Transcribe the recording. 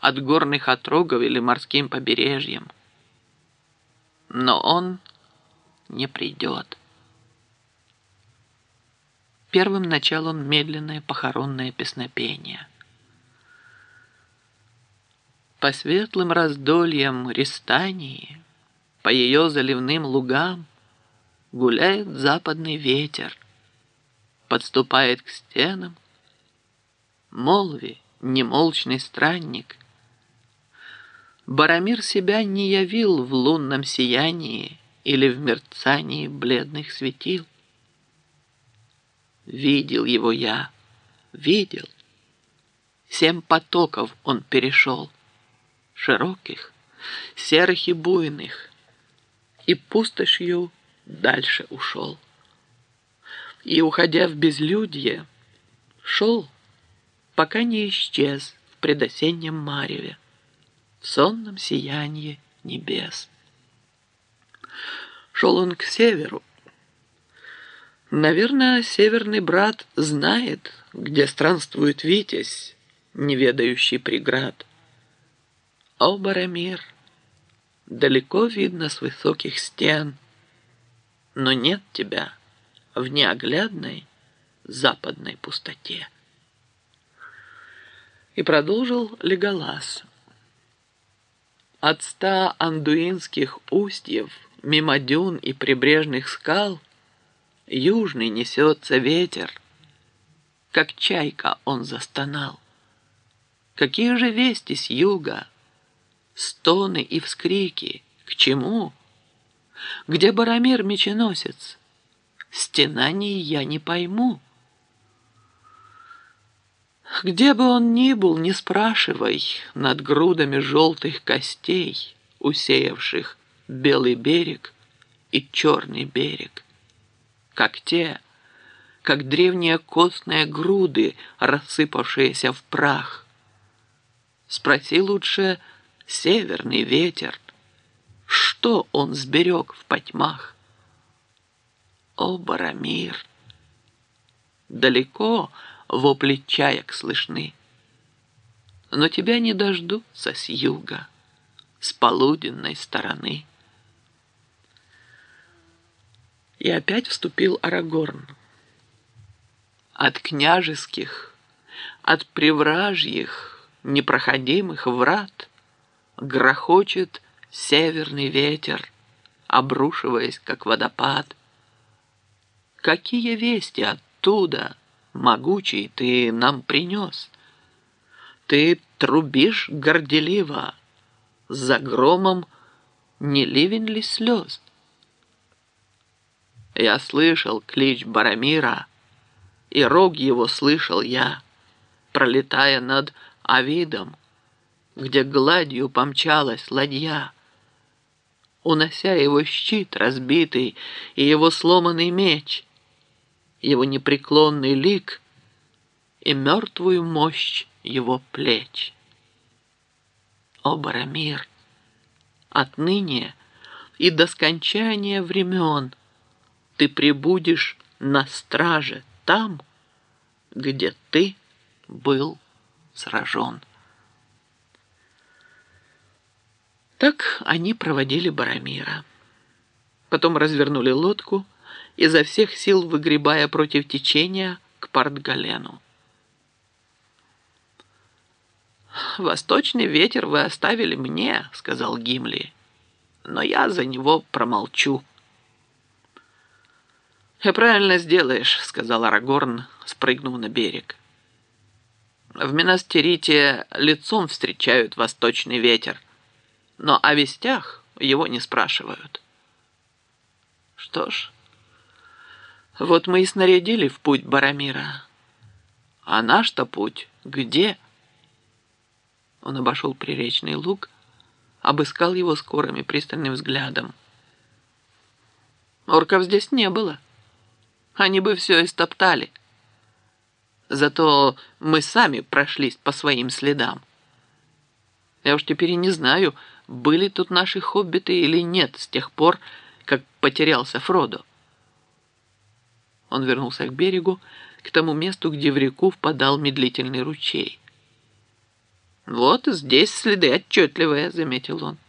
от горных отрогов или морским побережьем. Но он не придет. Первым начал он медленное похоронное песнопение. По светлым раздольям Рестании, по ее заливным лугам гуляет западный ветер, подступает к стенам. Молви, немолчный странник, Барамир себя не явил в лунном сиянии или в мерцании бледных светил. Видел его я, видел. 7 потоков он перешел, широких, серых и буйных, и пустошью дальше ушел. И, уходя в безлюдье, шел, пока не исчез в предосеннем мареве, в сонном сиянии небес. Шел он к северу. Наверное, северный брат знает, где странствует Витязь, не ведающий преград. О, Барамир, далеко видно с высоких стен, но нет тебя в неоглядной западной пустоте. И продолжил Леголас. От 100 андуинских устьев, мимо дюн и прибрежных скал, южный несется ветер, как чайка он застонал. Какие же вести с юга, стоны и вскрики, к чему? Где Барамир меченосец? Стенаний я не пойму. Где бы он ни был, не спрашивай, над грудами желтых костей, усеявших белый берег и черный берег, как те, как древние костные груды, рассыпавшиеся в прах. Спроси лучше северный ветер, что он сберег в потьмах. О, Барамир! Далеко вопли чаек слышны, но тебя не дождутся с юга, с полуденной стороны. И опять вступил Арагорн. От княжеских, от привражьих, непроходимых врат грохочет северный ветер, обрушиваясь, как водопад. Какие вести оттуда, могучий, ты нам принес? Ты трубишь горделиво, за громом не ливень ли слез? Я слышал клич Барамира, и рог его слышал я, пролетая над Авидом, где гладью помчалась ладья, унося его щит разбитый и его сломанный меч, его непреклонный лик и мертвую мощь его плеч. О, Барамир, отныне и до скончания времен ты пребудешь на страже там, где ты был сражен. Так они проводили Барамира. Потом развернули лодку, изо всех сил выгребая против течения к Портгалену. «Восточный ветер вы оставили мне», — сказал Гимли, — «но я за него промолчу». «И правильно сделаешь», — сказал Арагорн, спрыгнув на берег. «В Минастерите лицом встречают восточный ветер, но о вестях его не спрашивают». «Что ж, вот мы и снарядили в путь Барамира. А наш-то путь где?» Он обошел приречный луг, обыскал его скорым и пристальным взглядом. «Орков здесь не было. Они бы все истоптали. Зато мы сами прошлись по своим следам. Я уж теперь и не знаю, были тут наши хоббиты или нет с тех пор, как потерялся Фродо». Он вернулся к берегу, к тому месту, где в реку впадал медлительный ручей. «Вот здесь следы отчетливые», — заметил он.